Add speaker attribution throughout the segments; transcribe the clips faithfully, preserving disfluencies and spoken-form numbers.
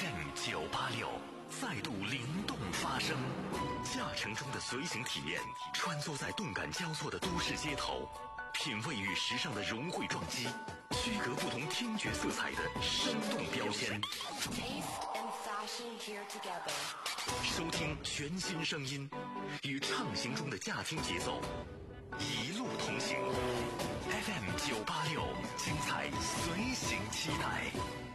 Speaker 1: F M 九八六再度灵动发声，驾乘中的随行体验，穿梭在动感交错的都市街头，品味与时尚的融汇撞击，区隔不同听觉色彩的生动标签。收听全新声音，与畅行中的驾听节奏，一路同行。F M 九八六，精彩随行期待。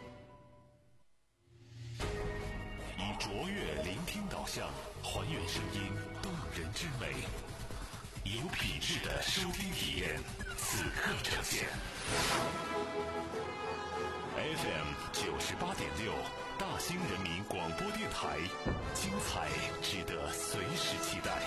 Speaker 1: 以卓越聆听导向，还原声音动人之美，有品质的收听体验，此刻呈现。F M 九十八点六，大兴人民广播电台，精彩值得随时期待。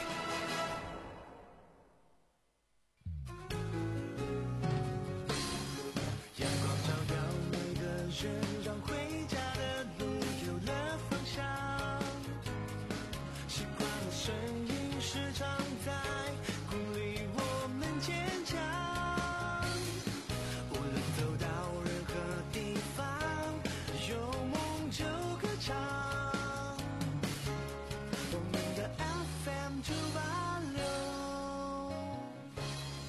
Speaker 2: 阳光照耀每个人，让回家的路有了方向。习惯的声音时常在鼓励我们坚强。无论走到任何地方，有梦就歌唱。我们的 F M 九八六。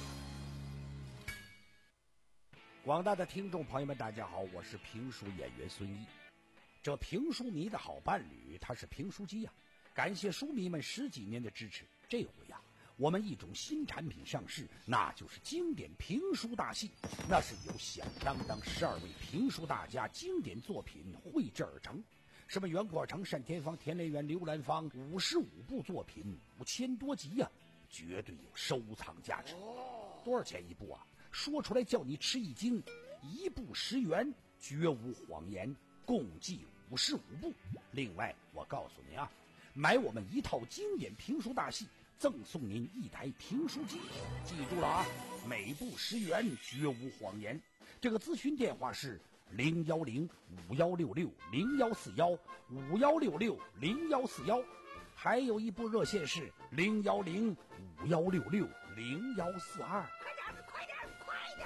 Speaker 3: 广大的听众朋友们，大家好，我是评书演员孙一。这评书迷的好伴侣，他是评书机呀、啊。感谢书迷们十几年的支持，这回呀、啊，我们一种新产品上市，那就是经典评书大戏。那是由响当当十二位评书大家经典作品绘制而成，什么袁阔成、单田芳、田连元、刘兰芳，五十五部作品，五千多集呀、啊，绝对有收藏价值。多少钱一部啊？说出来叫你吃一惊，一部十元，绝无谎言，共计五十五部。另外，我告诉您啊，买我们一套经典评书大戏，赠送您一台评书机。记住了啊，每部十元，绝无谎言。这个咨询电话是零幺零五幺六六零幺四幺五幺六六零幺四幺，还有一部热线是零幺零五幺六六零幺四二。
Speaker 4: 快点，快点，快点！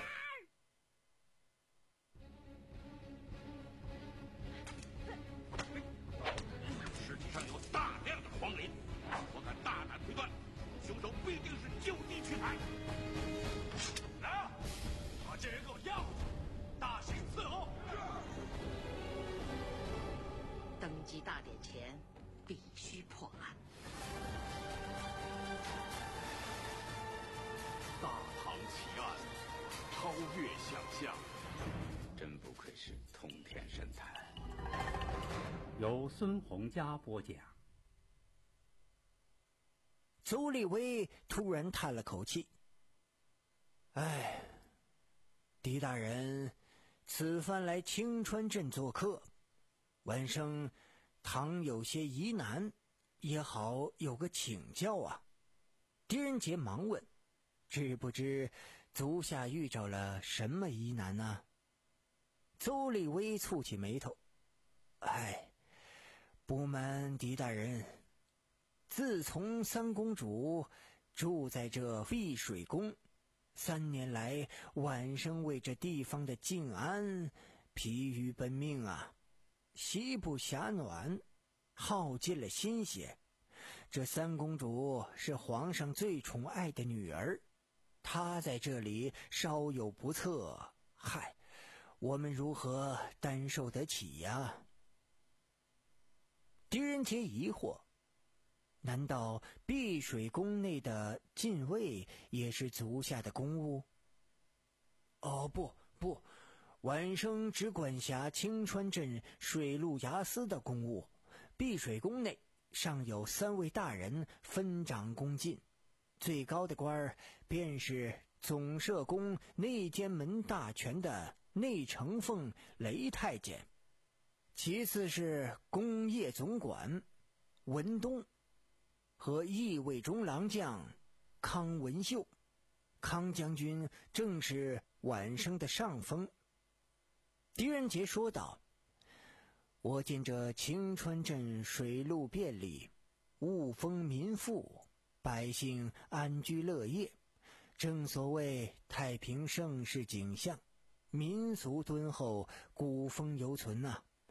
Speaker 5: 尸体上有大量的黄磷，我敢大胆推断，凶手必定是就地取材。来啊，把这人给我要去，大刑伺候。
Speaker 4: 登基大典前必须破案。
Speaker 5: 大唐奇案，超越想象，
Speaker 6: 真不愧是通天神探。
Speaker 7: 由孙洪佳播讲。
Speaker 2: 邹立威突然叹了口气：“哎，狄大人此番来青川镇做客，晚生倘有些疑难，也好有个请教啊。”狄仁杰忙问：“知不知足下遇着了什么疑难呢？”邹立威蹙起眉头：“哎，不瞒狄大人，自从三公主住在这碧水宫，三年来晚生为这地方的静安疲于奔命啊，夕不暇暖，耗尽了心血。这三公主是皇上最宠爱的女儿，她在这里稍有不测，嗨，我们如何担受得起呀？”狄仁杰疑惑：“难道碧水宫内的禁卫也是足下的公务？”“哦，不不，晚生只管辖青川镇水陆衙司的公务，碧水宫内尚有三位大人分掌宫禁，最高的官儿便是总摄宫内监门大权的内承奉雷太监，其次是工业总管文东和义卫中郎将康文秀。康将军正是晚生的上峰。”狄仁杰说道：“我见这青川镇水路便利，物丰民富，百姓安居乐业，正所谓太平盛世景象，民俗敦厚，古风犹存呐、啊。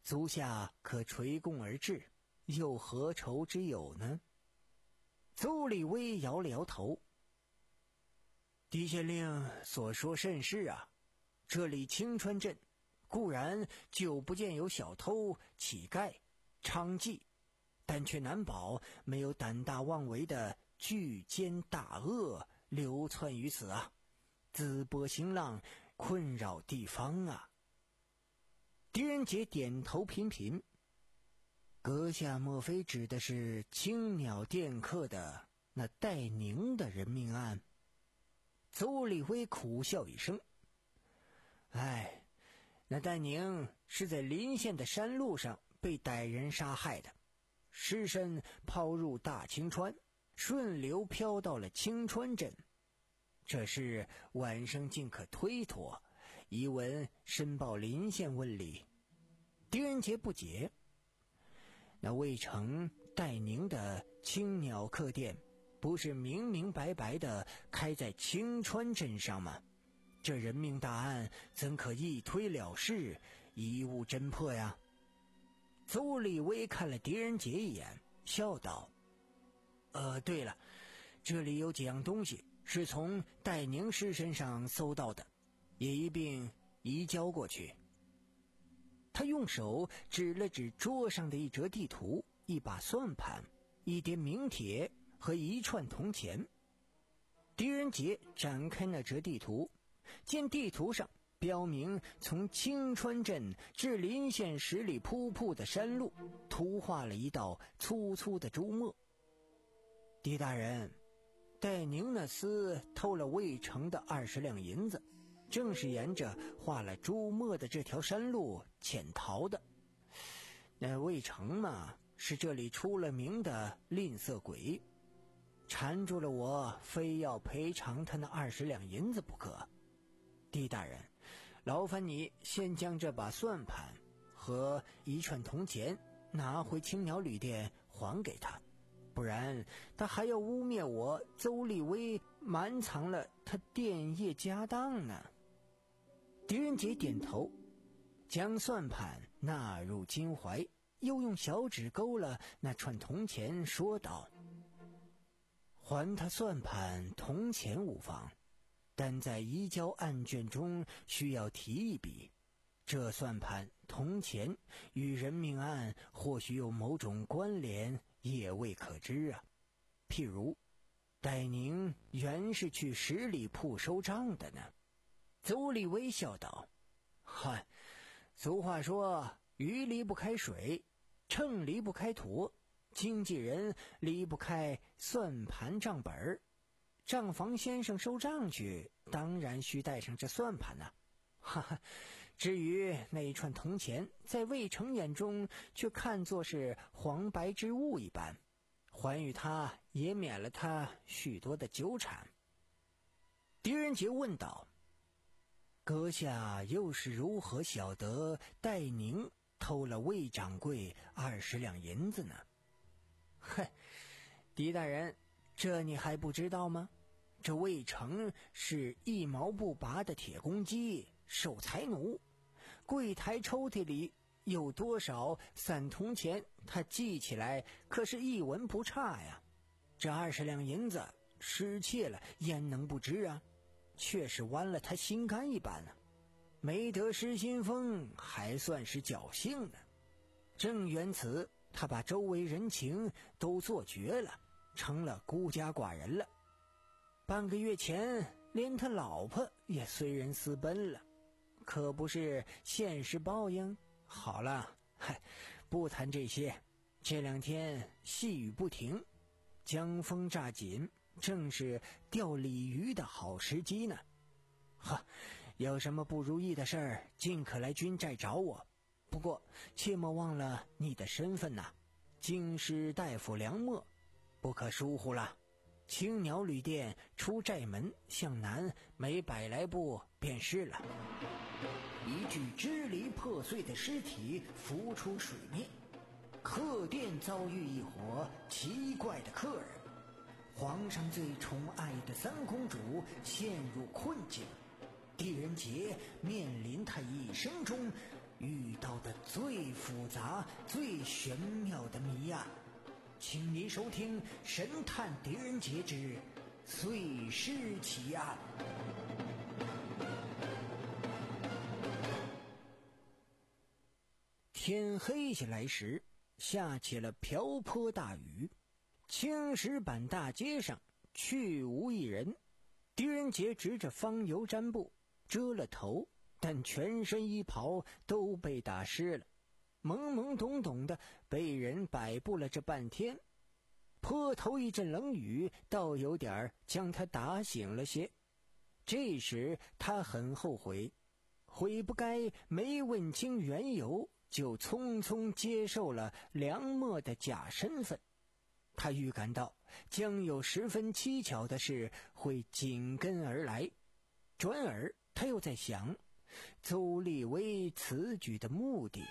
Speaker 2: 足下可垂cung而治，又何愁之有呢？邹立威摇了摇头。狄县令所说甚是啊，这里青川镇固然久不见有小偷、乞丐、娼妓，但却难保没有胆大妄为的巨奸大恶流窜于此啊，淄波兴浪，困扰地方啊。狄仁杰点头频频。阁下莫非指的是青鸟电客的那戴宁的人命案？邹立威苦笑一声。哎，那戴宁是在临县的山路上被歹人杀害的，尸身抛入大清川，顺流飘到了青川镇。这事晚生尽可推脱，遗文申报临县问理。狄仁杰不解，那魏城戴宁的青鸟客店不是明明白白的开在青川镇上吗？这人命大案怎可一推了事，一无侦破呀？邹立威看了狄仁杰一眼，笑道：呃，对了，这里有几样东西是从戴宁尸身上搜到的，也一并移交过去。他用手指了指桌上的一折地图、一把算盘、一叠名帖和一串铜钱。狄仁杰展开那折地图，见地图上标明从青川镇至临县十里铺铺的山路，涂画了一道粗粗的朱墨。狄大人，戴宁那厮偷了魏城的二十两银子，正是沿着画了朱墨的这条山路潜逃的。那魏城嘛，是这里出了名的吝啬鬼，缠住了我，非要赔偿他那二十两银子不可。狄大人，劳烦你先将这把算盘和一串铜钱拿回青鸟旅店还给他，不然他还要污蔑我邹立威瞒藏了他店业家当呢。狄仁杰点头，将算盘纳入襟怀，又用小指勾了那串铜钱，说道：还他算盘铜钱无妨，但在移交案卷中需要提一笔，这算盘铜钱与人命案或许有某种关联，也未可知啊。譬如戴宁原是去十里铺收账的呢。邹立威笑道：嗨，俗话说鱼离不开水，秤离不开砣，经纪人离不开算盘账本，账房先生收账去，当然需带上这算盘啊。哈哈，至于那一串铜钱，在魏城眼中却看作是黄白之物一般，还与他也免了他许多的纠缠。狄仁杰问道：阁下又是如何晓得戴宁偷了魏掌柜二十两银子呢？嘿，狄大人，这你还不知道吗？这魏城是一毛不拔的铁公鸡、守财奴，柜台抽屉里有多少散铜钱，他记起来可是一文不差呀。这二十两银子失窃了，焉能不知啊？却是剜了他心肝一般啊，没得失心疯，还算是侥幸呢。正缘此，他把周围人情都做绝了，成了孤家寡人了。半个月前，连他老婆也随人私奔了，可不是现实报应？好了，嗨，不谈这些。这两天细雨不停，江风乍紧，正是钓鲤鱼的好时机呢。哈，有什么不如意的事儿，尽可来军寨找我。不过切莫忘了你的身份呐、啊，京师大夫梁默，不可疏忽了。青鸟旅店出寨门向南每百来步便是了。一具支离破碎的尸体浮出水面，客店遭遇一伙奇怪的客人，皇上最宠爱的三公主陷入困境，狄仁杰面临他一生中遇到的最复杂、最玄妙的谜案。请你收听《神探狄仁杰之碎尸奇案》。天黑下来时，下起了瓢泼大雨，青石板大街上去无一人。狄仁杰执着方油毡布遮了头，但全身衣袍都被打湿了，懵懵懂懂的被人摆布了这半天。坡头一阵冷雨倒有点将他打醒了些。这时他很后悔，悔不该没问清缘由就匆匆接受了梁默的假身份。他预感到将有十分蹊跷的事会紧跟而来。转而他又在想邹立威此举的目的。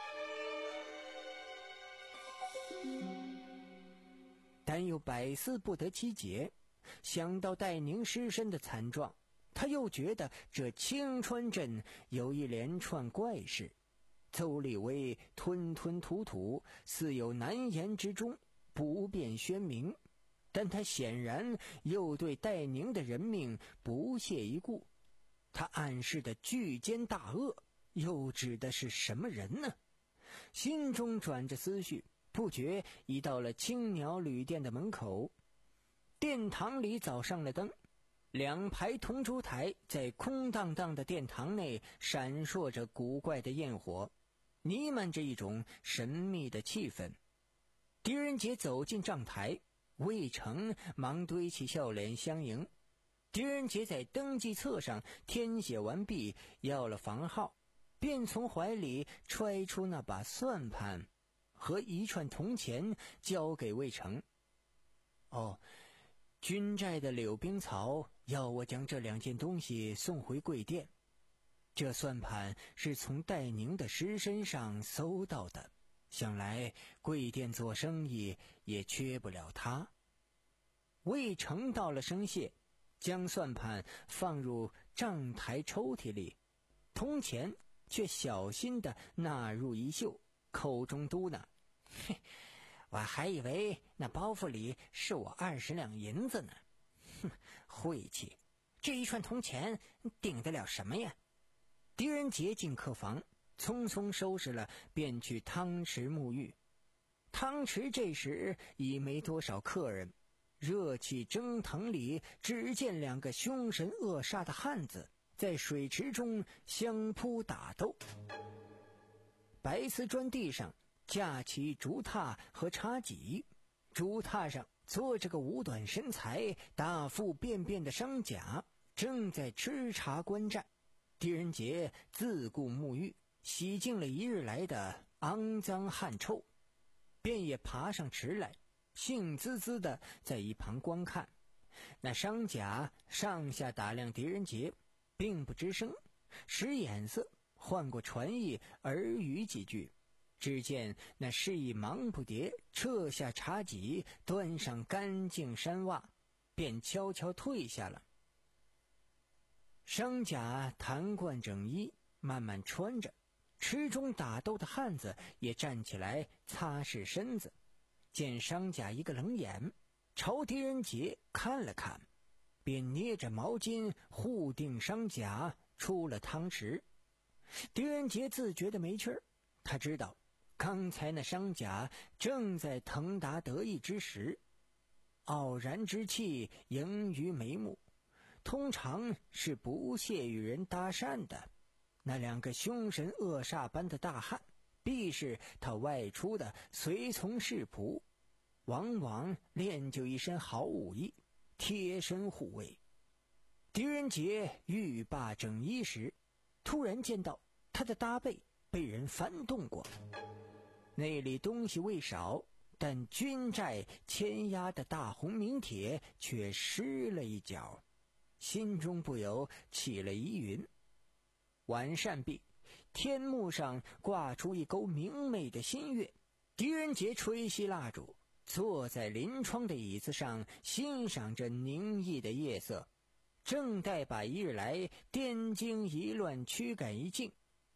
Speaker 2: 但又百思不得其解，想到戴宁失身的惨状，他又觉得这青川镇有一连串怪事。邹立威吞吞吐吐，似有难言之中，不便宣明，但他显然又对戴宁的人命不屑一顾。他暗示的巨奸大恶又指的是什么人呢？心中转着思绪，不觉已到了青鸟旅店的门口。殿堂里早上了灯，两排铜烛台在空荡荡的殿堂内闪烁着古怪的焰火，弥漫着一种神秘的气氛。狄仁杰走进账台，魏成忙堆起笑脸相迎。狄仁杰在登记册上填写完毕，要了房号，便从怀里揣出那把算盘和一串铜钱交给魏成。哦，军寨的柳冰草要我将这两件东西送回贵店。这算盘是从戴宁的尸身上搜到的，想来贵店做生意也缺不了它。魏成道了声谢，将算盘放入账台抽屉里，铜钱却小心地纳入衣袖，口中嘟囔：嘿，我还以为那包袱里是我二十两银子呢。哼，晦气，这一串铜钱顶得了什么呀？狄仁杰进客房，匆匆收拾了，便去汤池沐浴。汤池这时已没多少客人，热气蒸腾里，只见两个凶神恶煞的汉子在水池中相扑打斗。白瓷砖地上架起竹榻和茶几，竹榻上坐着个五短身材、大腹便便的商贾，正在吃茶观战。狄仁杰自顾沐浴，洗净了一日来的肮脏汗臭，便也爬上池来，兴滋滋的在一旁观看。那商贾上下打量狄仁杰，并不吱声，使眼色，换过传意，耳语几句。只见那示意忙不迭撤下茶几，端上干净衫袜，便悄悄退下了。商贾弹冠整衣，慢慢穿着。池中打斗的汉子也站起来擦拭身子，见商贾一个冷眼，朝狄仁杰看了看，便捏着毛巾护定商贾出了汤池。狄仁杰自觉得没趣儿，他知道刚才那商贾正在腾达得意之时，傲然之气盈于眉目，通常是不屑与人搭讪的。那两个凶神恶煞般的大汉，必是他外出的随从侍仆，往往练就一身好武艺，贴身护卫。狄仁杰欲罢整衣时，突然见到他的搭背被人翻动过，那里东西未少，但军寨牵压的大红名帖却失了一角，心中不由起了疑云。晚膳毕，天幕上挂出一钩明媚的新月，狄仁杰吹熄蜡烛，坐在临窗的椅子上欣赏着宁逸的夜色，正待把一日来颠经一乱驱赶一尽，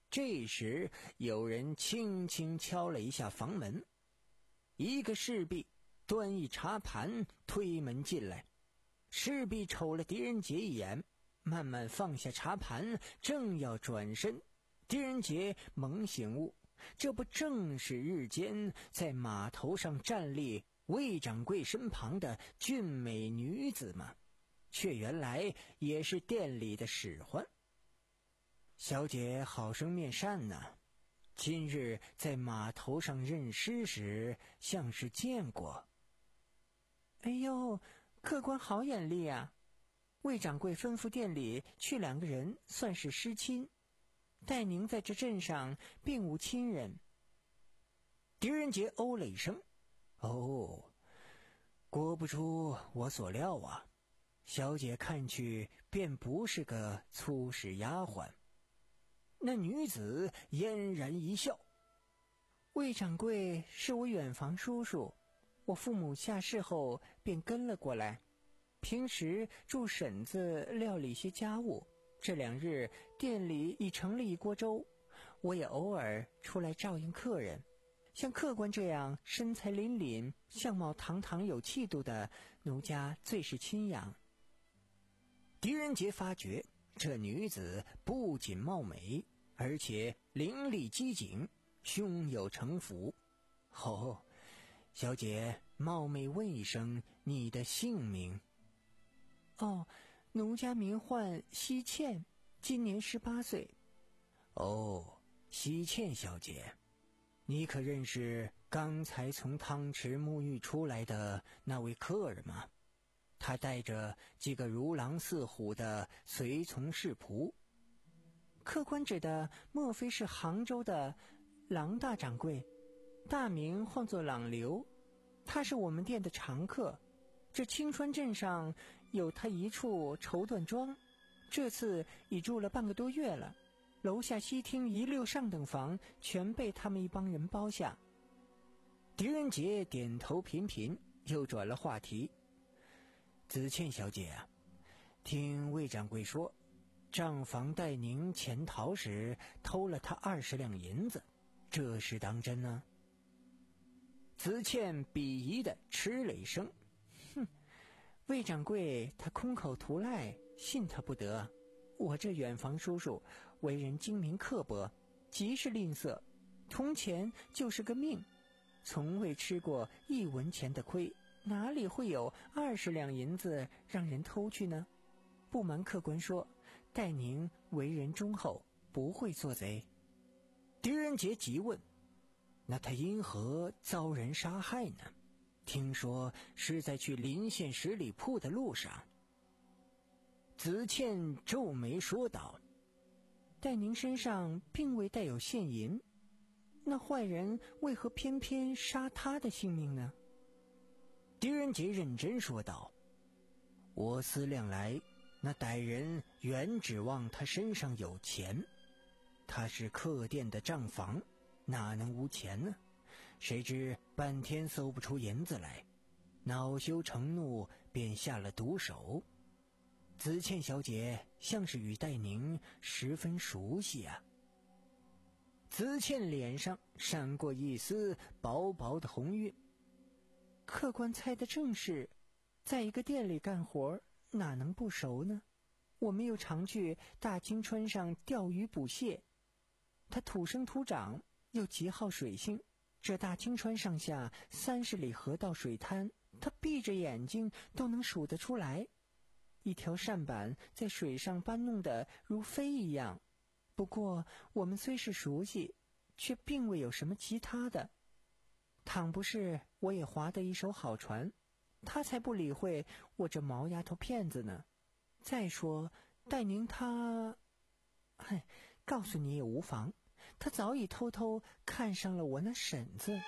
Speaker 2: 这时有人轻轻敲了一下房门，一个侍婢端一茶盘推门进来。侍婢瞅了狄仁杰一眼，慢慢放下茶盘，正要转身，狄仁杰猛醒悟，这不正是日间在码头上站立魏掌柜身旁的俊美女子吗？却原来也是店里的使唤。小姐好生面善呐，今日在码头上认尸时像是见过。
Speaker 8: 哎呦，客官好眼力啊！魏掌柜吩咐店里去两个人，算是失亲。待您在这镇上并无亲人。
Speaker 2: 狄仁杰哦了一声，哦，果不出我所料啊，小姐看去便不是个粗使丫鬟。那女子嫣然一笑，
Speaker 8: 魏掌柜是我远房叔叔，我父母下世后便跟了过来，平时助婶子料理些家务，这两日店里已盛了一锅粥，我也偶尔出来照应客人。像客官这样身材凛凛、相貌堂堂有气度的，奴家最是亲仰。
Speaker 2: 狄仁杰发觉这女子不仅貌美，而且伶俐机警，胸有城府。哦，小姐冒昧问一声你的姓名。
Speaker 8: 哦，奴家名唤西茜，今年十八岁。
Speaker 2: 哦，西茜小姐，你可认识刚才从汤池沐浴出来的那位客人吗？他带着几个如狼似虎的随从侍仆。
Speaker 8: 客官指的莫非是杭州的郎大掌柜，大名唤作郎刘，他是我们店的常客。这青川镇上有他一处绸缎庄，这次已住了半个多月了，楼下西厅一溜上等房全被他们一帮人包下。
Speaker 2: 狄仁杰点头频频，又转了话题。子倩小姐啊，听魏掌柜说，账房待您潜逃时偷了他二十两银子，这是当真呢？子倩鄙夷地嗤了一声，
Speaker 8: 哼，魏掌柜他空口图赖，信他不得。我这远房叔叔为人精明刻薄，极是吝啬，铜钱就是个命，从未吃过一文钱的亏，哪里会有二十两银子让人偷去呢？不瞒客官说，待您为人忠厚，不会做贼。
Speaker 2: 狄仁杰急问，那他因何遭人杀害呢？听说是在去临县十里铺的路上。子倩皱眉说道，
Speaker 8: 待您身上并未带有现银，那坏人为何偏偏杀他的性命呢？
Speaker 2: 狄仁杰认真说道，我思量来，那歹人原指望他身上有钱，他是客店的账房，哪能无钱呢？谁知半天搜不出银子来，恼羞成怒，便下了毒手。子倩小姐像是与戴宁十分熟悉啊。子倩脸上闪过一丝薄薄的红晕。
Speaker 8: 客官猜的正是，在一个店里干活，哪能不熟呢？我们又常去大青川上钓鱼捕蟹，他土生土长，又极好水性。这大青川上下三十里河道水滩，他闭着眼睛都能数得出来。一条扇板在水上搬弄得如飞一样。不过我们虽是熟悉，却并未有什么其他的。倘不是我也划得一手好船，他才不理会我这毛丫头片子呢。再说戴宁他，嗨，告诉你也无妨，他早已偷偷看上了我那婶子。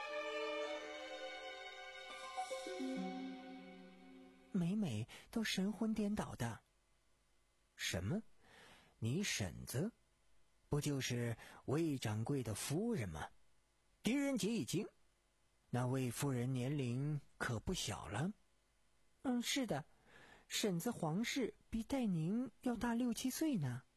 Speaker 8: 每每都神魂颠倒的。
Speaker 2: 什么？你婶子？不就是魏掌柜的夫人吗？狄仁杰一惊，那魏夫人年龄可不小了。
Speaker 8: 嗯，是的，婶子黄氏比戴宁要大六七岁呢。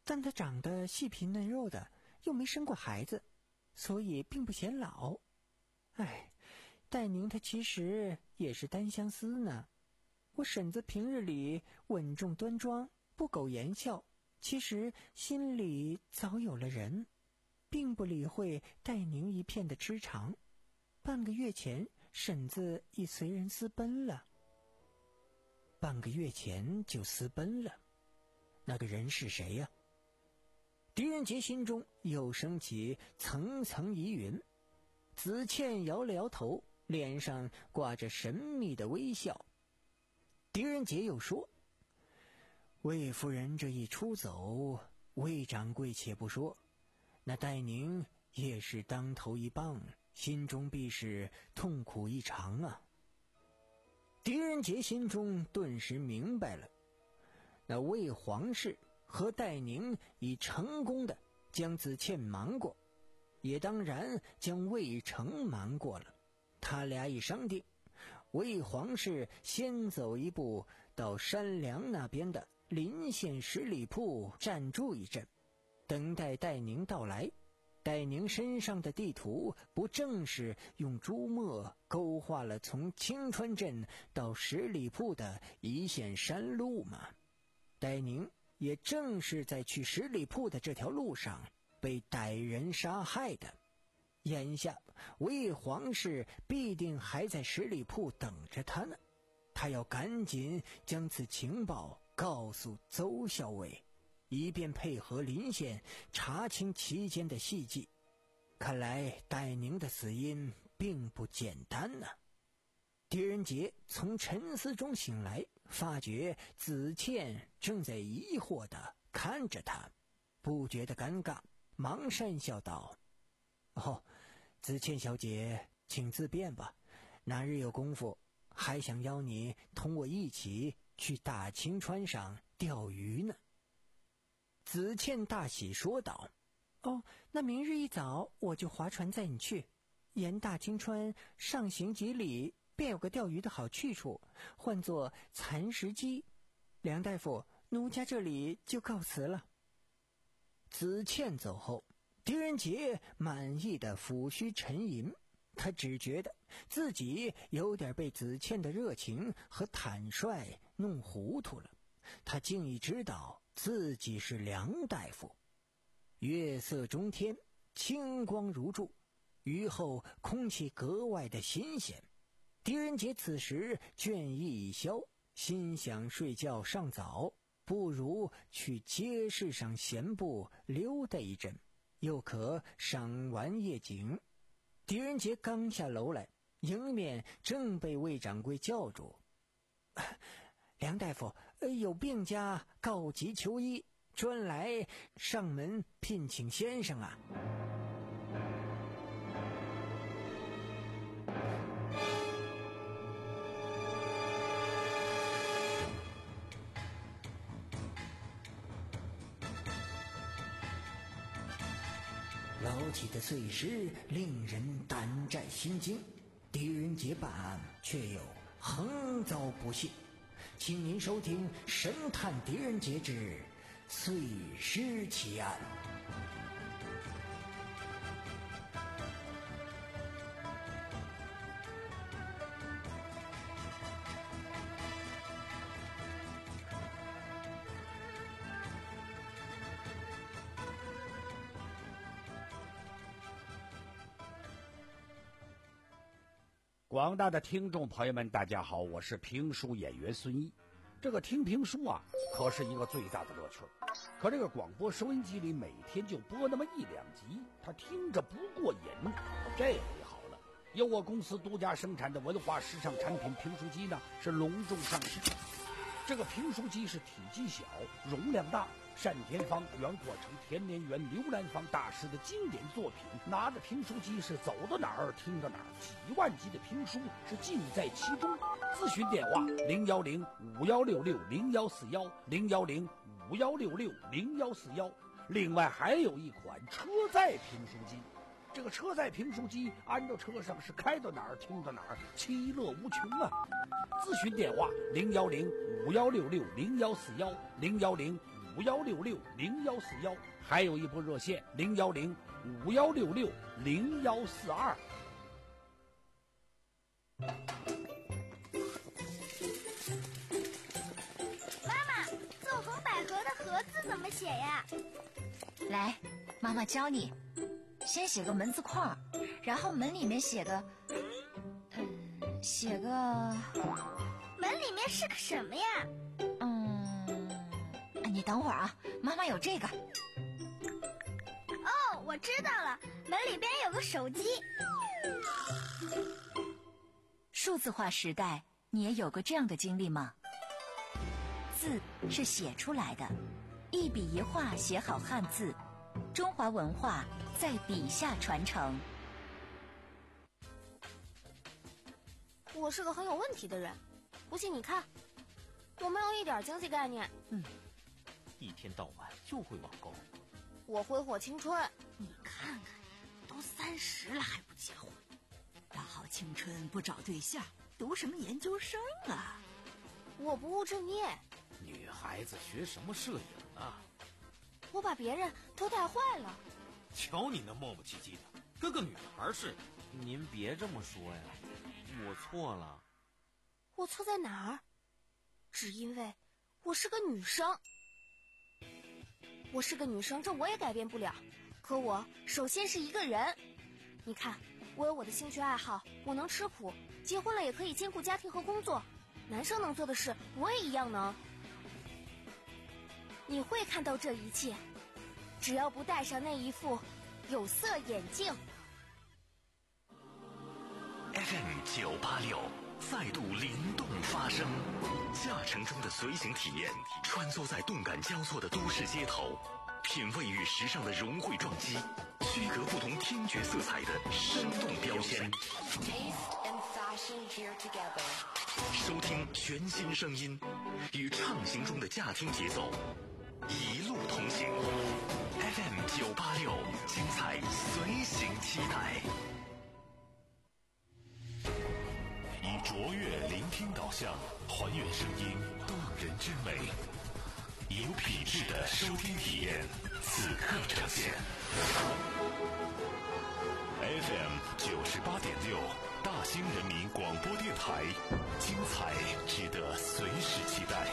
Speaker 8: 但他长得细皮嫩肉的，又没生过孩子，所以并不显老。哎，戴宁他其实也是单相思呢。我婶子平日里稳重端庄，不苟言笑，其实心里早有了人，并不理会戴宁一片的痴肠。半个月前，婶子已随人私奔了。半个月前就私奔了，那个人是谁呀？狄仁杰心中又升起层层疑云。子倩摇了摇头，脸上挂着神秘的微笑。狄仁杰又说：魏夫人这一出走，魏掌柜且不说，那戴宁也是当头一棒，心中必是痛苦异常啊。狄仁杰心中顿时明白了，那魏皇室和戴宁已成功的将子倩瞒过，也当然将魏成瞒过了。他俩已商定，魏皇室先走一步到山梁那边的临县十里铺暂住一阵，等待戴宁到来。戴宁身上的地图不正是用朱墨勾画了从青川镇到十里铺的一线山路吗？戴宁也正是在去十里铺的这条路上被歹人杀害的。眼下魏皇室必定还在十里铺等着他呢，他要赶紧将此情报告诉邹校尉，以便配合临县查清其间的细迹。看来戴宁的死因并不简单呢、啊。狄仁杰从沉思中醒来，发觉子倩正在疑惑地看着他，不觉得尴尬，忙讪笑道：哦，子倩小姐请自便吧，哪日有功夫还想邀你同我一起去大清川上钓鱼呢。子倩大喜说道：哦，那明日一早我就划船载你去，沿大清川上行几里，便有个钓鱼的好去处，唤作蚕食矶。梁大夫，奴家这里就告辞了。子倩走后，狄仁杰满意的抚须沉吟，他只觉得自己有点被子倩的热情和坦率弄糊涂了。他竟已知道自己是梁大夫。月色中天，清光如注，雨后空气格外的新鲜。狄仁杰此时倦意已消，心想睡觉尚早，不如去街市上闲步溜达一阵，又可赏玩夜景。狄仁杰刚下楼来，迎面正被魏掌柜叫住：梁大夫，有病家告急求医，专来上门聘请先生啊。老起的碎尸令人胆战心惊，狄仁杰办案却又横遭不幸。请您收听《神探狄仁杰之碎尸奇案》。
Speaker 3: 广大的听众朋友们，大家好，我是评书演员孙毅。这个听评书啊，可是一个最大的乐趣。可这个广播收音机里每天就播那么一两集，他听着不过瘾。这回好了，由我公司独家生产的文化时尚产品评书机呢，是隆重上市。这个评书机是体积小，容量大，单田芳、袁阔成、田连元、刘兰芳大师的经典作品。拿着评书机是走到哪儿听到哪儿，几万集的评书是尽在其中。咨询电话零幺零五幺六六零幺四幺零幺零五幺六六零幺四幺。另外还有一款车载评书机。这个车载评书机安到车上是开到哪儿听到哪儿，其乐无穷啊！咨询电话零幺零五幺六六零幺四幺零幺零五幺六六零幺四幺，还有一拨热线零幺零五幺六六零幺四二。
Speaker 9: 妈妈，纵横捭阖的阖字怎么写呀？
Speaker 10: 来，妈妈教你。先写个门字框，然后门里面写个，嗯，写个。
Speaker 9: 门里面是个什么呀？
Speaker 10: 嗯，你等会儿啊，妈妈有这个。
Speaker 9: 哦，我知道了，门里边有个手机。
Speaker 10: 数字化时代，你也有过这样的经历吗？字是写出来的，一笔一画写好汉字，中华文化在笔下传承。
Speaker 9: 我是个很有问题的人，不信你看，我没有一点经济概念。
Speaker 11: 嗯，一天到晚就会网购。
Speaker 9: 我挥霍青春，你看看，都三十了还不结婚。
Speaker 12: 大好青春不找对象，读什么研究生啊？
Speaker 9: 我不务正业。
Speaker 11: 女孩子学什么摄影啊？
Speaker 9: 我把别人都带坏了。
Speaker 11: 瞧你那磨磨唧唧的，跟个女孩似的。您别这么说呀，我错了。
Speaker 9: 我错在哪儿？只因为我是个女生。我是个女生，这我也改变不了。可我首先是一个人。你看，我有我的兴趣爱好，我能吃苦，结婚了也可以兼顾家庭和工作。男生能做的事，我也一样能。你会看到这一切，只要不戴上那一副有色眼镜。
Speaker 1: F M 九八六再度灵动发声，驾乘中的随行体验，穿梭在动感交错的都市街头，品味与时尚的融汇撞击，区隔不同听觉色彩的生动标签。收听全新声音，与畅行中的驾听节奏，一路同行。F M 九八六，精彩随行期待。以卓越聆听导向，还原声音动人之美，以有品质的收听体验，此刻呈现。F M 九十八点六，大兴人民广播电台，精彩值得随时期待。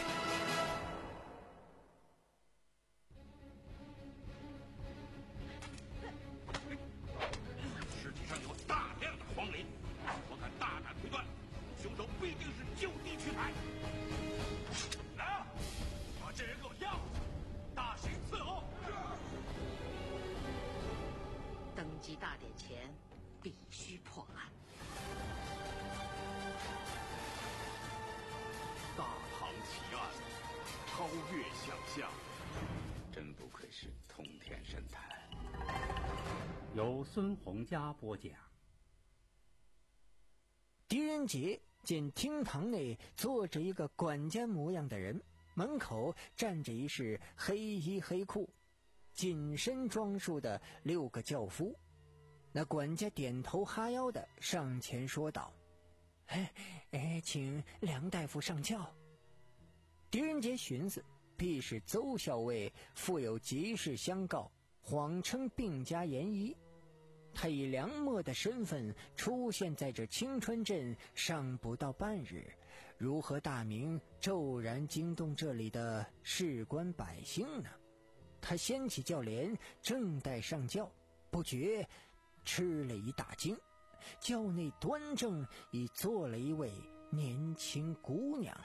Speaker 5: 尸体上有大量的黄磷，我敢大胆推断，凶手必定是就地取材。来啊，把这人给我押回去，大刑伺候。
Speaker 4: 登基大典前必须破案。
Speaker 5: 大唐奇案，超越想象。
Speaker 6: 真不愧是通天神探。
Speaker 7: 由孙洪佳播讲。
Speaker 2: 狄仁杰见厅堂内坐着一个管家模样的人，门口站着一式黑衣黑裤、紧身装束的六个轿夫。那管家点头哈腰的上前说道：“哎哎，请梁大夫上轿。”狄仁杰寻思，必是邹校尉负有急事相告，谎称病家延医。他以梁默的身份出现在这青川镇尚不到半日，如何大名骤然惊动这里的士官百姓呢？他掀起轿帘，正待上轿，不觉吃了一大惊，轿内端正已坐了一位年轻姑娘。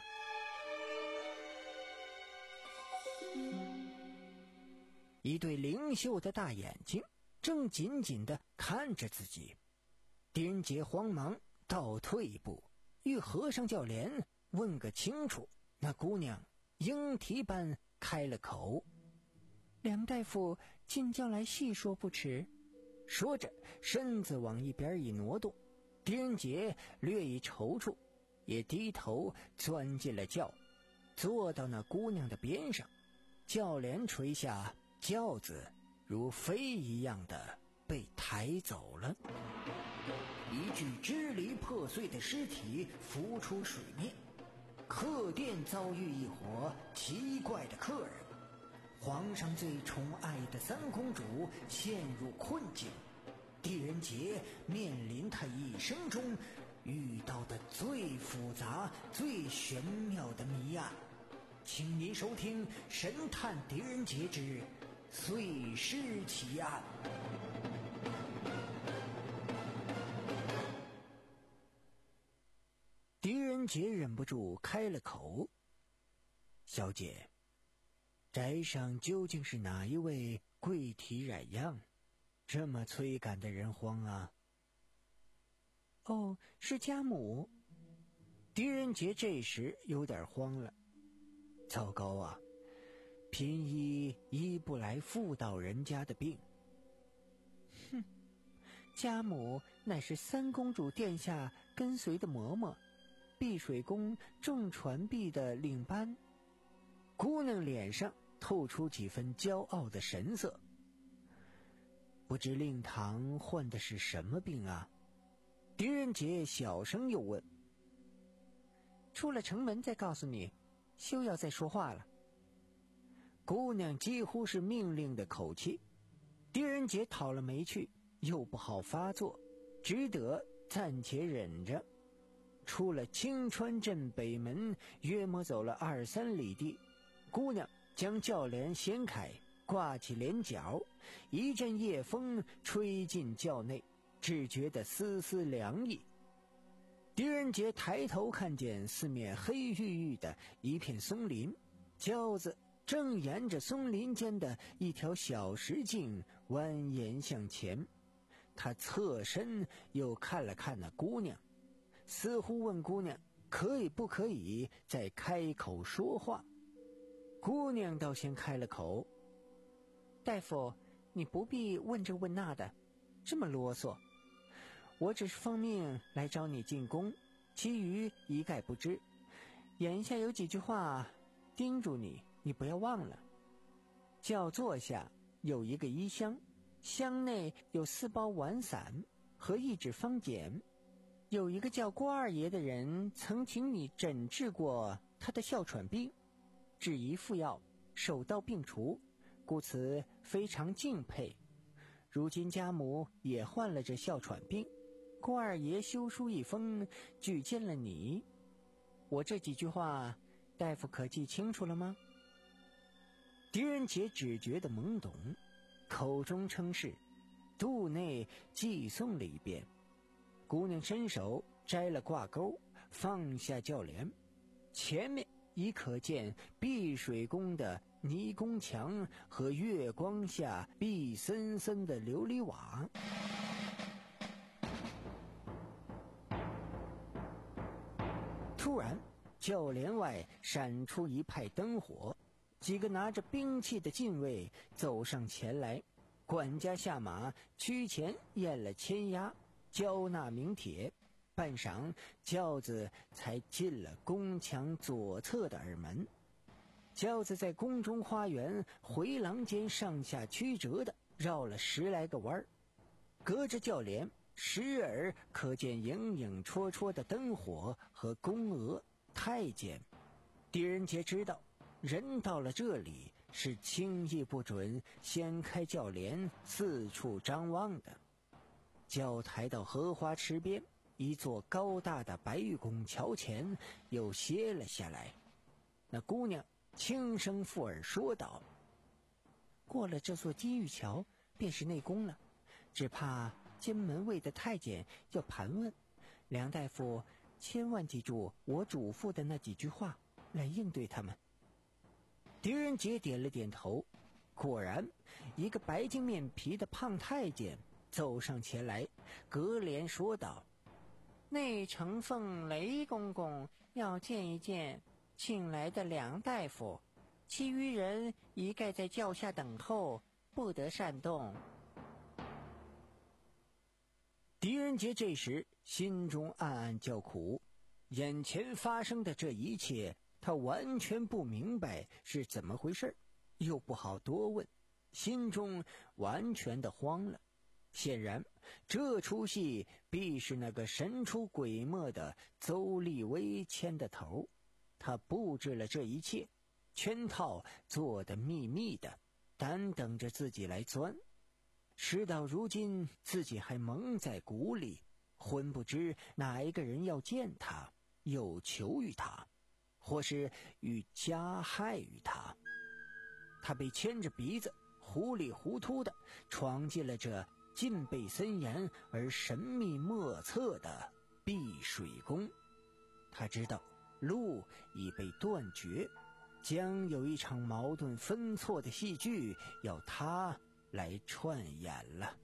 Speaker 2: 一对灵秀的大眼睛正紧紧地看着自己。狄仁杰慌忙倒退一步，欲合上轿帘问个清楚。那姑娘莺啼般开了口：“梁大夫进轿来细说不迟。”说着身子往一边一挪动。狄仁杰略一踌躇，也低头钻进了轿，坐到那姑娘的边上。轿帘垂下，轿子如飞一样的被抬走了。一具支离破碎的尸体浮出水面。客店遭遇一伙奇怪的客人， 皇上最宠爱的三公主陷入困境，狄仁杰面临他一生中遇到的最复杂、最玄妙的谜案。请您收听《神探狄仁杰之碎尸奇案》。狄仁杰忍不住开了口：“小姐，宅上究竟是哪一位贵体染恙，这么催赶的人慌啊？”“
Speaker 8: 哦，是家母。”
Speaker 2: 狄仁杰这时有点慌了。糟糕啊，贫医医不来妇道人家的病。
Speaker 8: 哼，家母乃是三公主殿下跟随的嬷嬷，碧水宫众传婢的领班。
Speaker 2: 姑娘脸上透出几分骄傲的神色。不知令堂患的是什么病啊？狄仁杰小声又问。
Speaker 8: 出了城门再告诉你，休要再说话了。
Speaker 2: 姑娘几乎是命令的口气。狄仁杰讨了没趣，又不好发作，只得暂且忍着。出了青川镇北门，约莫走了二三里地，姑娘将轿帘掀开，挂起帘角，一阵夜风吹进轿内，只觉得丝丝凉意。狄仁杰抬头看见四面黑郁郁的一片松林，轿子正沿着松林间的一条小石径蜿蜒向前。他侧身又看了看那姑娘，似乎问姑娘可以不可以再开口说话。姑娘倒先开了口：“
Speaker 8: 大夫，你不必问这问那的，这么啰嗦。我只是奉命来找你进宫，其余一概不知。眼下有几句话叮嘱你，你不要忘了。”
Speaker 2: 轿坐下有一个衣箱，
Speaker 8: 箱内有四包丸散和一纸方简。有一个叫郭二爷的人曾请你诊治过他的哮喘病，制宜服药，手到病除，故此非常敬佩。如今家母也患了这哮喘病，郭二爷修书一封，举荐了你。我这几句话，大夫可记清楚了吗？
Speaker 2: 狄仁杰只觉得懵懂，口中称是，肚内寄诵了一遍。姑娘伸手摘了挂钩，放下轿帘，前面已可见碧水宫的泥宫墙和月光下碧森森的琉璃瓦。突然，轿帘外闪出一派灯火，几个拿着兵器的禁卫走上前来，管家下马，趋前验了签押，交纳名帖，半晌，轿子才进了宫墙左侧的耳门。轿子在宫中花园回廊间上下曲折的绕了十来个弯儿，隔着轿帘，时而可见影影绰绰的灯火和宫娥太监。狄仁杰知道，人到了这里是轻易不准掀开轿帘四处张望的。轿抬到荷花池边一座高大的白玉拱桥前，又歇了下来。那姑娘轻声附耳说道：“
Speaker 8: 过了这座金玉桥，便是内宫了，只怕监门卫的太监要盘问。梁大夫千万记住我嘱咐的那几句话，来应对他们。”
Speaker 2: 狄仁杰点了点头，果然，一个白净面皮的胖太监走上前来，隔帘说道：“
Speaker 8: 内承奉雷公公要见一见请来的梁大夫，其余人一概在轿下等候，不得擅动。”
Speaker 2: 狄仁杰这时心中暗暗叫苦，眼前发生的这一切，他完全不明白是怎么回事，又不好多问，心中完全的慌了。显然，这出戏必是那个神出鬼没的邹立威牵的头，他布置了这一切， 圈套做得密密的，单等着自己来钻。事到如今，自己还蒙在鼓里，浑不知哪一个人要见他，有求于他，或是欲加害于他。他被牵着鼻子，糊里糊涂的闯进了这禁备森严而神秘莫测的碧水宫。他知道路已被断绝，将有一场矛盾分错的戏剧要他来串演了。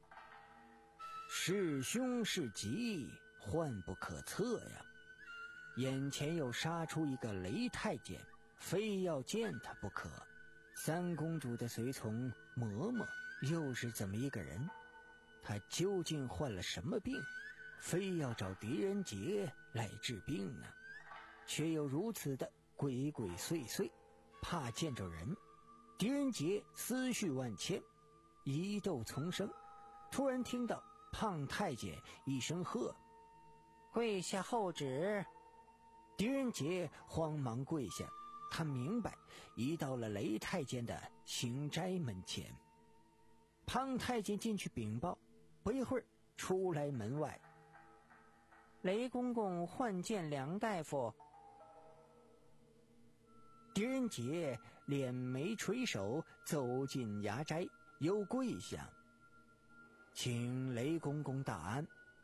Speaker 2: 是凶是吉，患不可测呀。眼前又杀出一个雷太监，非要见他不可。三公主的随从嬷嬷又是怎么一个人？他究竟患了什么病，非要找狄仁杰来治病呢？却又如此的鬼鬼祟祟，怕见着人。狄仁杰思绪万千，疑窦丛生，突然听到胖太监一声喝：“跪下候旨！”狄仁杰慌忙跪下，他明白已到了雷太监的行斋门前。胖太监进去禀报，不一会儿出来门外：“雷公公唤见梁大夫。”狄仁杰脸眉垂首走进衙斋，又跪下：“请雷公公大安。”“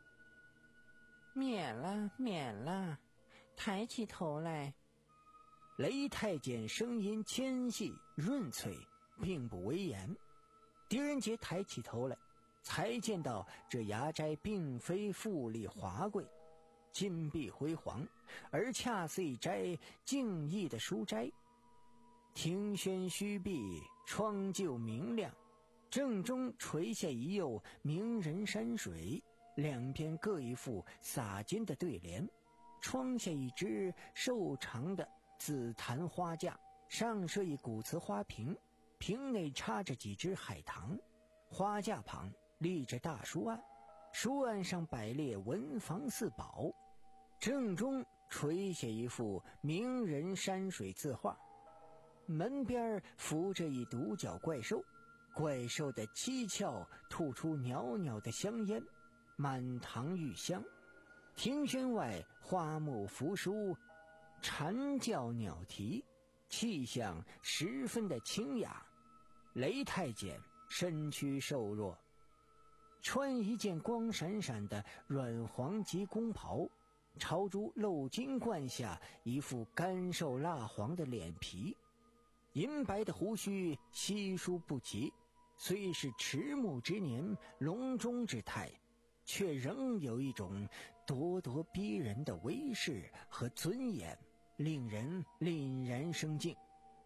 Speaker 8: 免了，免了。”抬起头来。
Speaker 2: 雷太监声音纤细润脆，并不威严。狄仁杰抬起头来，才见到这衙斋并非富丽华贵，金碧辉煌，而恰似一斋静谧的书斋。庭轩虚闭，窗就明亮，正中垂下一右名人山水，两边各一副洒金的对联。窗下一只瘦长的紫檀花架，上设一古瓷花瓶，瓶内插着几只海棠。花架旁立着大书案，书案上摆列文房四宝，正中垂下一幅名人山水字画。门边伏着一独角怪兽，怪兽的七窍吐出袅袅的香烟，满堂玉香。庭轩外花木扶疏，蝉叫鸟啼，气象十分的清雅。雷太监身躯瘦弱，穿一件光闪闪的软黄及宫袍，朝珠镂金冠下一副干瘦蜡黄的脸皮，银白的胡须稀疏不齐，虽是迟暮之年，隆中之态，却仍有一种咄咄逼人的威势和尊严，令人凛然生敬。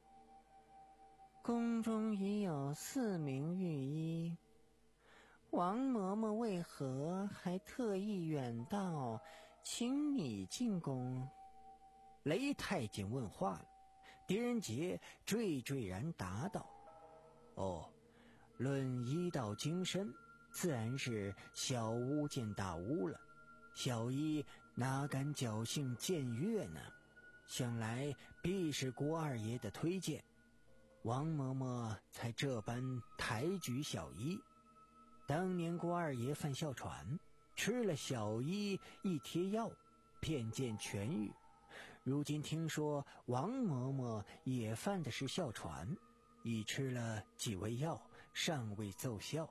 Speaker 8: 宫中已有四名御医，王嬷嬷为何还特意远道请你进宫？
Speaker 2: 雷太监问话了。狄仁杰惴惴然答道：“哦，论医道精深，自然是小巫见大巫了。小医哪敢侥幸僭越呢？想来必是郭二爷的推荐，王嬷嬷才这般抬举小医。当年郭二爷犯哮喘，吃了小医一贴药，便见痊愈。如今听说王嬷嬷也犯的是哮喘，已吃了几味药，尚未奏效。”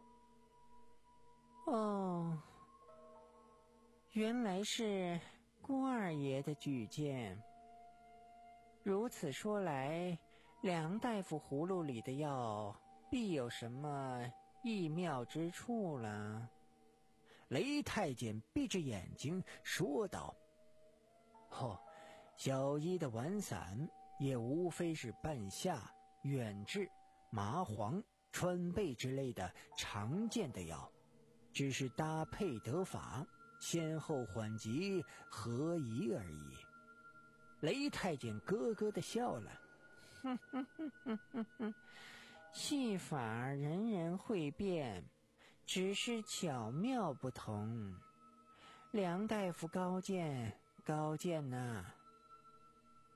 Speaker 8: 哦，原来是郭二爷的举荐。如此说来，梁大夫葫芦里的药必有什么异妙之处了。
Speaker 2: 雷太监闭着眼睛说道：“哦，小医的丸散也无非是半夏、远志、麻黄、川贝之类的常见的药，只是搭配得法，先后缓急合宜而已。”雷太监咯咯地笑了：“
Speaker 8: 哼哼哼哼哼哼，戏法人人会变，只是巧妙不同。梁大夫高见高见呐！”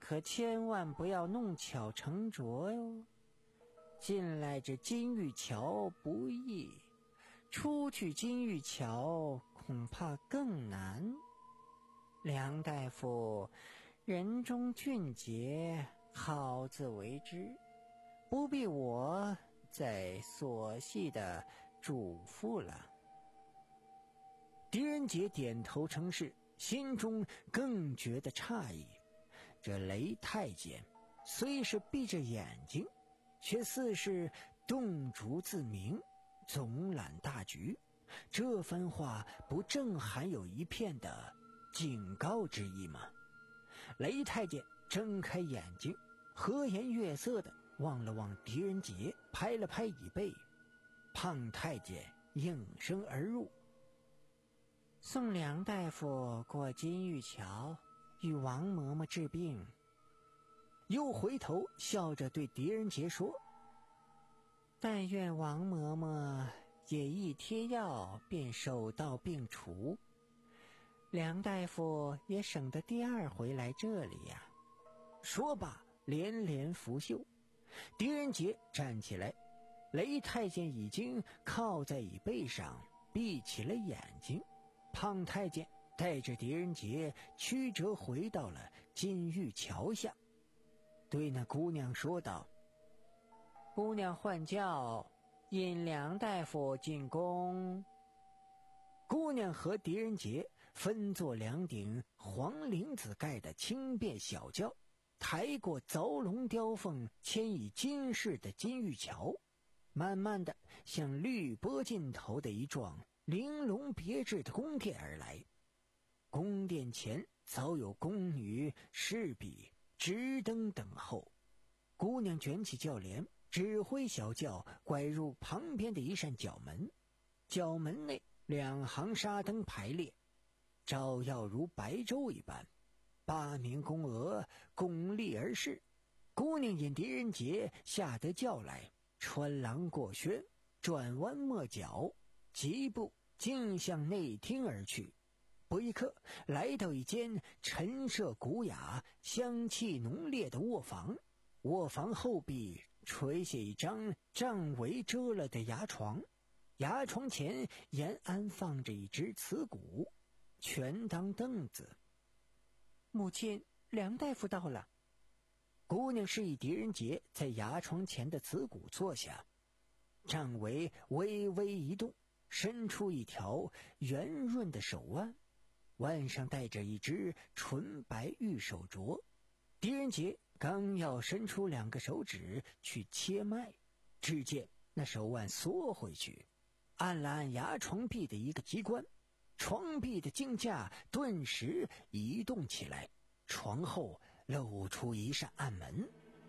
Speaker 2: 可千万不要弄巧成拙哟。进来这金玉桥不易，出去金玉桥恐怕更难。梁大夫人中俊杰，好自为之，不必我再琐细的嘱咐了。狄仁杰点头称是，心中更觉得诧异。这雷太监虽是闭着眼睛，却似是洞烛自明，总揽大局。这番话不正含有一片的警告之意吗？雷太监睁开眼睛，和颜悦色地望了望狄仁杰，拍了拍椅背。胖太监应声而入，送梁大夫过金玉桥，与王嬷嬷治病。又回头笑着对狄仁杰说：但愿王嬷嬷也一贴药便手到病除，梁大夫也省得第二回来这里呀。说罢连连拂袖。狄仁杰站起来，雷太监已经靠在椅背上闭起了眼睛。胖太监带着狄仁杰曲折回到了金玉桥下，对那姑娘说道：姑娘唤叫，引梁大夫进宫。姑娘和狄仁杰分坐两顶黄绫子盖的轻便小轿，抬过凿龙雕凤嵌以金饰的金玉桥，慢慢的向绿波尽头的一幢玲珑别致的宫殿而来。宫殿前早有宫女侍婢直登等候。姑娘卷起轿帘，指挥小轿拐入旁边的一扇角门。角门内两行纱灯排列，照耀如白昼一般。八名宫娥拱立而视。姑娘引狄仁杰下得轿来，穿廊过轩，转弯抹角，疾步径向内厅而去。不一刻，来到一间陈设古雅、香气浓烈的卧房。卧房后壁垂下一张帐围遮了的牙床，牙床前沿安放着一只瓷鼓，全当凳子。母亲，梁大夫到了。姑娘示意狄仁杰在牙床前的瓷鼓坐下。帐围微微一动，伸出一条圆润的手腕，腕上戴着一只纯白玉手镯。狄仁杰刚要伸出两个手指去切脉，只见那手腕缩回去，按了按牙床壁的一个机关，床壁的镜架顿时移动起来，床后露出一扇暗门。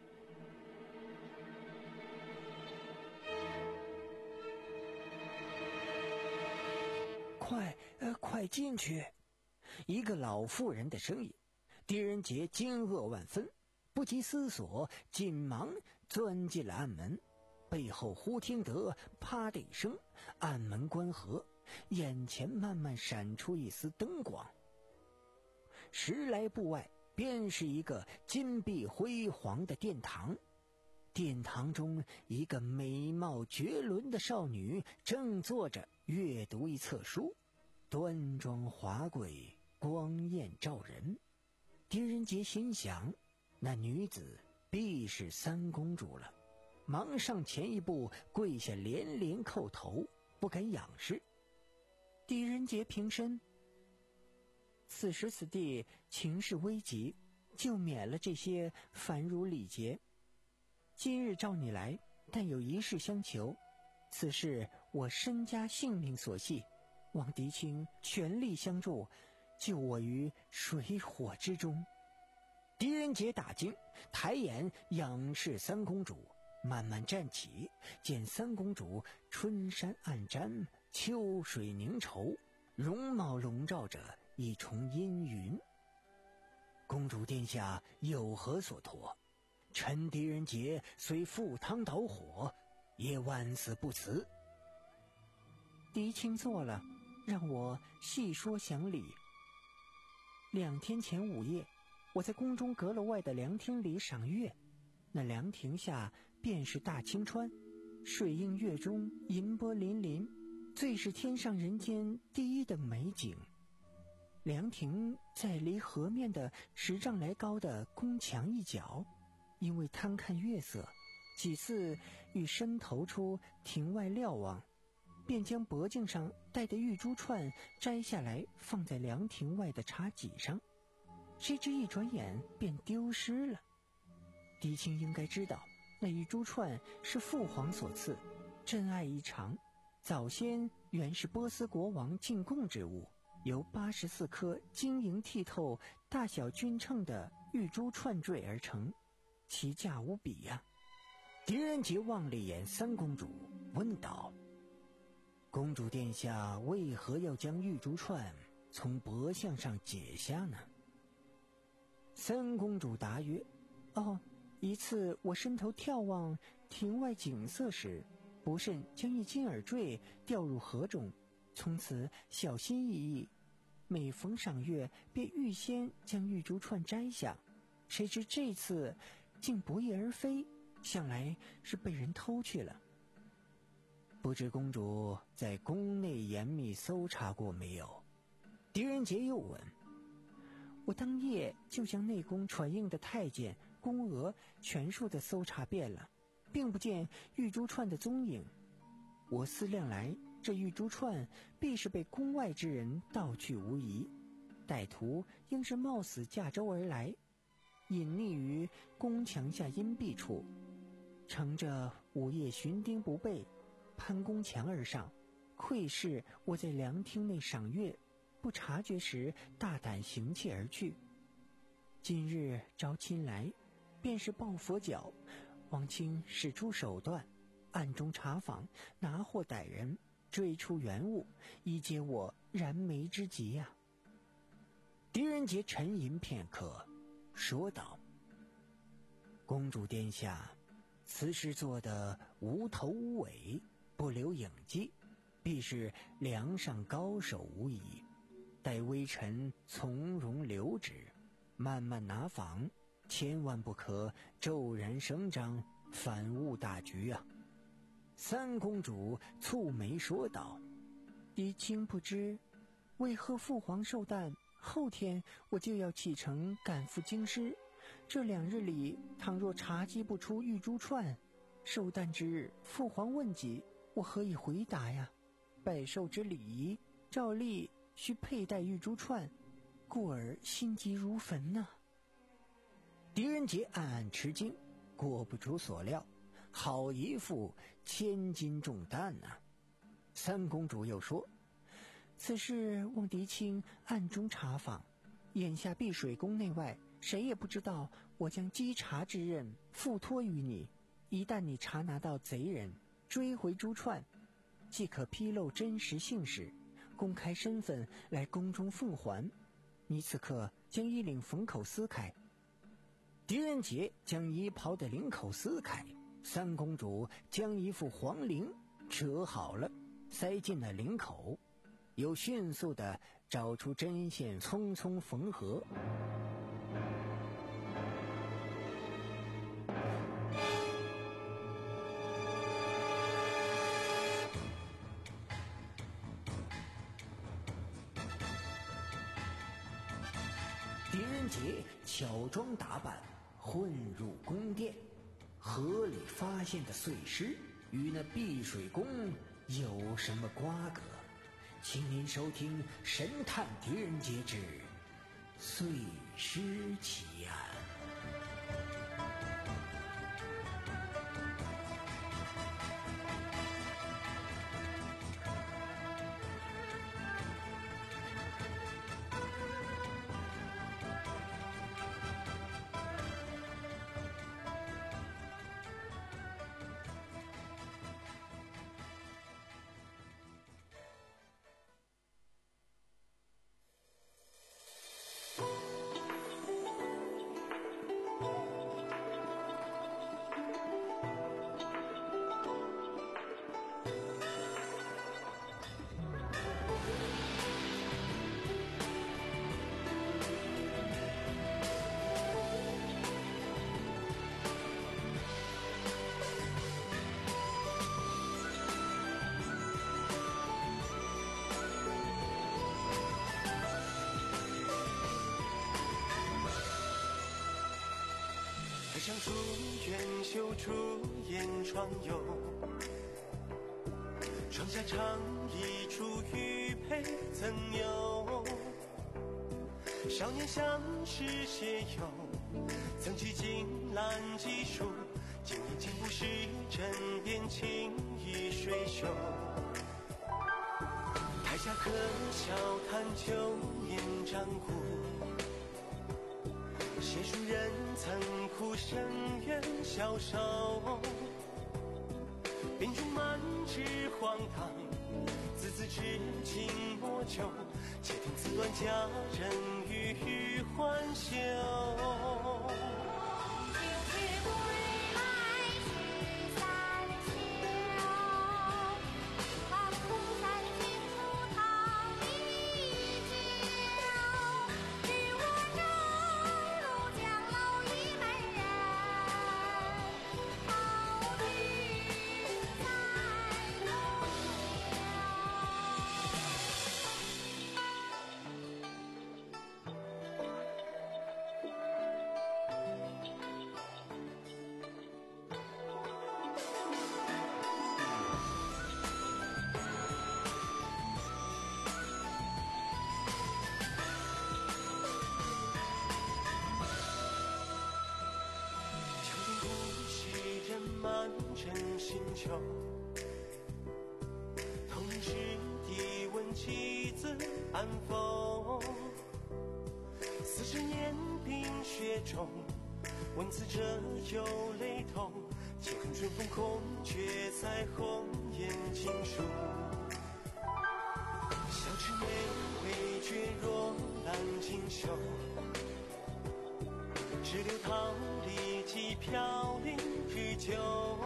Speaker 2: 快，呃，快进去！一个老妇人的声音。狄仁杰惊愕万分，不及思索，紧忙钻进了暗门。背后忽听得啪的一声，暗门关合，眼前慢慢闪出一丝灯光。十来步外，便是一个金碧辉煌的殿堂。殿堂中，一个美貌绝伦的少女正坐着阅读一册书，端庄华贵，光艳照人。狄仁杰心想，那女子必是三公主了，忙上前一步，跪下连连叩头，不敢仰视。狄仁杰平身，此时此地情势危急，就免了这些繁缛礼节。今日召你来，但有一事相求，此事我身家性命所系，望狄青全力相助，救我于水火之中。狄仁杰大惊，抬眼仰视三公主，慢慢站起，见三公主春山暗沾，秋水凝稠，容貌笼罩着一重阴云。公主殿下有何所托？臣狄仁杰虽赴汤蹈火，也万死不辞。狄青坐了，让我细说详理。两天前午夜，
Speaker 8: 我在宫中阁楼外的凉亭里赏月，那凉亭下便是大清川，水映月中，银波粼粼，最是天上人间第一等美景。凉亭在离河面的十丈来高的宫墙一角，因为贪看月色，几次欲伸头出亭外瞭望，便将脖颈上戴的玉珠串摘下来放在凉亭外的茶几上，谁知一转眼便丢失了。狄青应该知道，那玉珠串是父皇所赐，珍爱异常，早先原是波斯国王进贡之物，由八十四颗晶莹剔透、大小均称的玉珠串坠而成，其价无比呀、啊。狄仁杰望了一眼三公主，问道：公主殿下为何要将玉珠串从脖项上解下呢？三公主答曰：哦，一次我伸头眺望庭外景色时，不慎将一金耳坠掉入河中，从此小心翼翼，每逢赏月便预先将玉珠串摘下，谁知这次竟不翼而飞，想来是被人偷去了。不知公主在宫内严密搜查过没有？狄仁杰又问。我当夜就将内宫传印的太监、宫娥全数的搜查遍了，并不见玉珠串的踪影。我思量来，这玉珠串必是被宫外之人盗去无疑，歹徒应是冒死驾舟而来，隐匿于宫墙下阴蔽处，乘着午夜巡丁不备，攀宫墙而上，窥视我在凉厅内赏月，不察觉时大胆行窃而去。今日招亲来，便是抱佛脚，王卿使出手段，暗中查访，拿获歹人，追出原物，以解我燃眉之急呀、啊。狄仁杰沉吟片刻，说道：公主殿下，此事做得无头无尾，不留影迹，必是梁上高手无疑。待微臣从容留之，慢慢拿访，千万不可骤然声张，反误大局啊！三公主蹙眉说道：狄青不知，为贺父皇寿诞，后天我就要启程赶赴京师，这两日里倘若查缉不出玉珠串，寿诞之日父皇问及，我何以回答呀？拜寿之礼仪，照例需佩戴玉珠串，故而心急如焚呐、啊。狄仁杰暗暗吃惊，果不出所料，好一副千斤重担呐、啊。三公主又说：此事望狄青暗中查访，眼下碧水宫内外谁也不知道，我将稽查之任付托于你，一旦你查拿到贼人，追回珠串，即可披露真实姓氏，公开身份来宫中奉还。你此刻将衣领缝口撕开。狄仁杰将衣袍的领口撕开，三公主将一副黄绫折好了，塞进了领口，又迅速地找出针线，匆匆缝合。狄仁杰乔装打扮，混入宫殿，河里发现的碎尸与那碧水宫有什么瓜葛？请您收听《神探狄仁杰之碎尸奇案》。
Speaker 13: 想出远修出檐窗游，窗下长一处玉佩曾有。少年相识写友，曾去金兰几树，今已经不是枕边情已水袖。台下可笑谈旧年张虎，写书人曾苦深怨消瘦。兵中满纸荒唐，字字知情莫求，且听此段佳人语与还休。真心求，同时地问妻子安否？似是年冰雪中，文字者有雷同，且恨春风空却彩虹眼睛书。小池梅微绝若兰锦绣，只留桃李几飘零日久。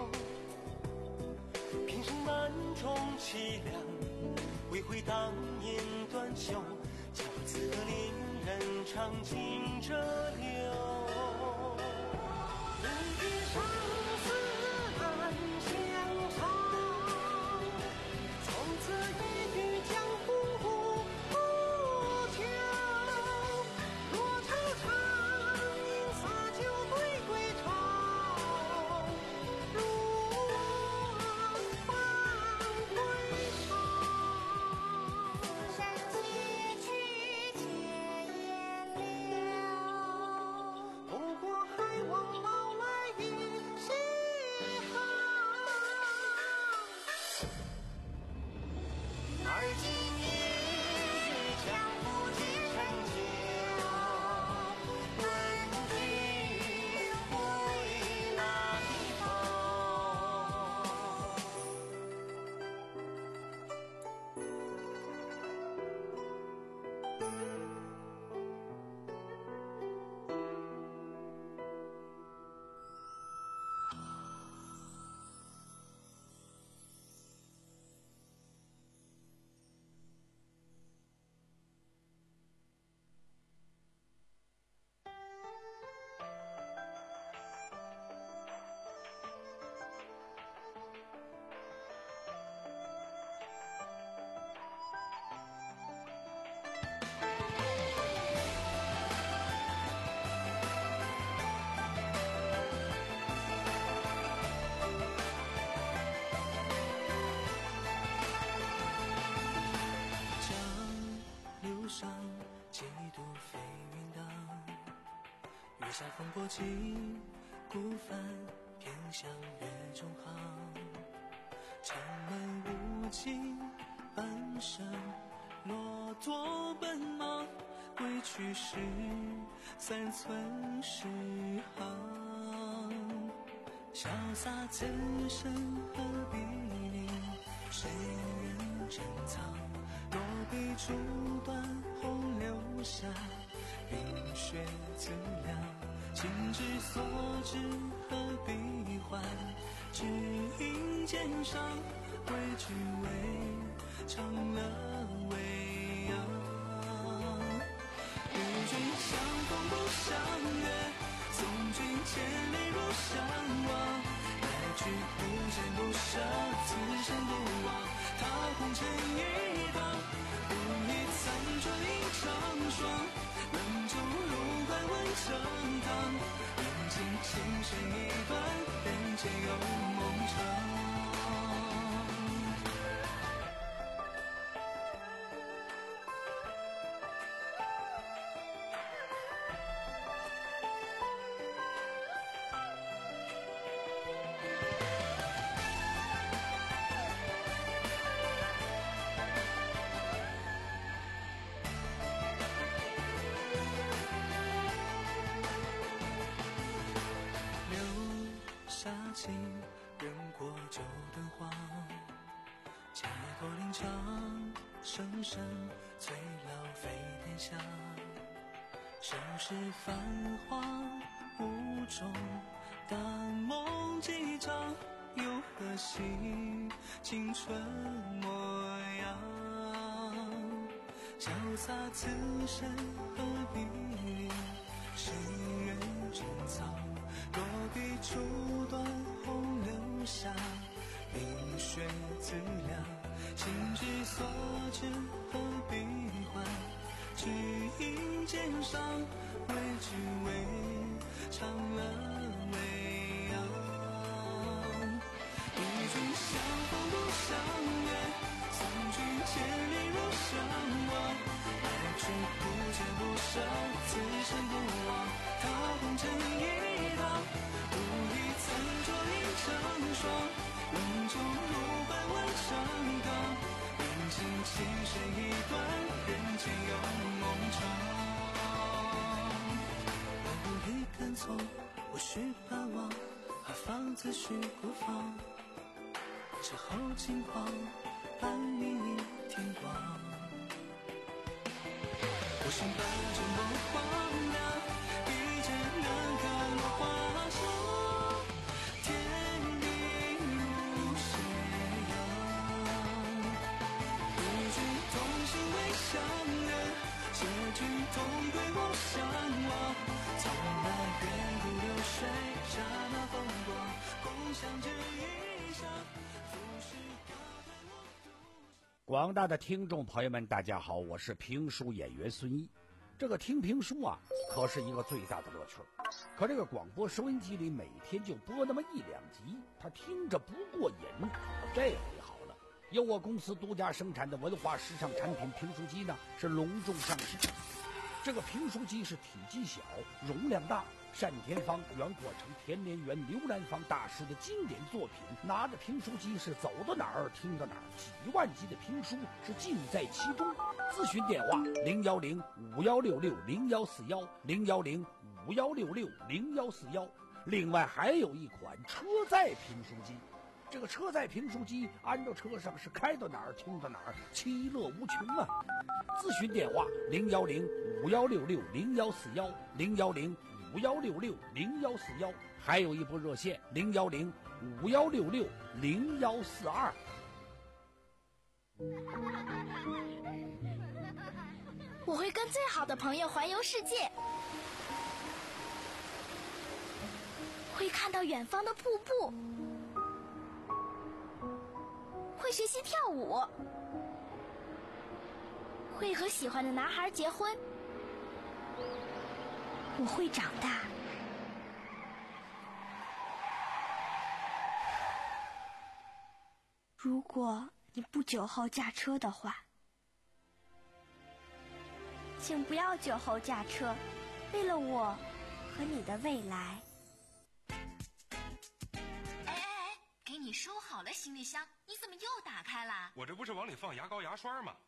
Speaker 13: 平生万种凄凉，未悔当年断袖，恰为此刻令人长情折流。一别生死难相长，从此一语江湖不求。若惆怅，应洒酒归归巢。如月下风波起，孤帆偏向月中航。城门无尽，半生骆驼奔忙，归去时，三寸石行。潇洒此生何必理，谁人珍藏？若笔触断后留下冰雪自凉，情之所至何必还？只因肩上归去未长了未央。与君相逢不相约，送君千里若相望。来去不见不舍，此生不忘。踏红尘一趟，不以残烛映长霜。冷酒入怀温成汤，饮尽情深尽，人过九灯黄。街头铃铛声声催老飞天下，盛世繁华无中，但梦几场，又何惜青春模样？潇洒此生何必世人珍藏？落笔触断红留下冰雪自凉，心之所至何必还？只因肩上为只为长了未央。与君相逢不相约，送君千里如相望。来去不见不舍，此生不忘。踏红尘一趟，不疑残烛一成双。冷中如百万长港，人情情深一段，人间有梦长。万物一根葱，我须盼望，何妨自许孤芳。之后金黄，半明一天光。我心伴着梦荒凉，一剑难看落花香。天地如斜阳，与君同行为相约，结局同归无相忘。从来远古流水，刹那风光，共享这一生。
Speaker 3: 广大的听众朋友们，大家好，我是评书演员孙一。这个听评书啊，可是一个最大的乐趣。可这个广播收音机里每天就播那么一两集，他听着不过瘾。这回好了，由我公司独家生产的文化时尚产品评书机呢，是隆重上市。这个评书机是体积小，容量大。单田芳、袁国成、田连元、刘兰芳大师的经典作品，拿着评书机是走到哪儿听到哪儿，几万集的评书是尽在其中。咨询电话零幺零五幺六六零幺四幺零幺零五幺六六零幺四幺。另外还有一款车载评书机，这个车载评书机安到车上是开到哪儿听到哪儿，其乐无穷啊！咨询电话零幺零五幺六六零幺四幺零幺零五幺六六零幺四幺，还有一部热线零幺零五幺六六零幺四二。
Speaker 9: 我会跟最好的朋友环游世界，会看到远方的瀑布，会学习跳舞，会和喜欢的男孩结婚。我会长大。如果你不酒后驾车的话，请不要酒后驾车，为了我和你的未来。
Speaker 10: 哎哎哎，给你收好了行李箱，你怎么又打开了？
Speaker 5: 我这不是往里放牙膏牙刷吗？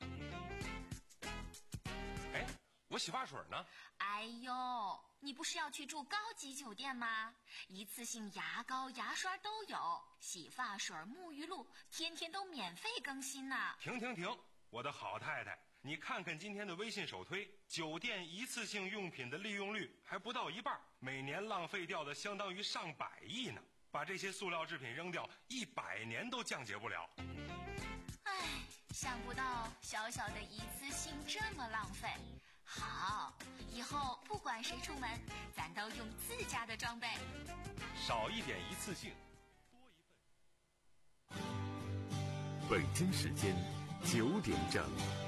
Speaker 5: 哎，我洗发水呢？
Speaker 10: 哎呦，你不是要去住高级酒店吗？一次性牙膏牙刷都有，洗发水沐浴露天天都免费更新呢。
Speaker 5: 停停停，我的好太太，你看看今天的微信首推，酒店一次性用品的利用率还不到一半，每年浪费掉的相当于上百亿呢。把这些塑料制品扔掉，一百年都降解不了。
Speaker 10: 唉，想不到小小的一次性这么浪费。好，以后不管谁出门，咱都用自家的装备，
Speaker 5: 少一点一次性，多一份。
Speaker 1: 北京时间九点整。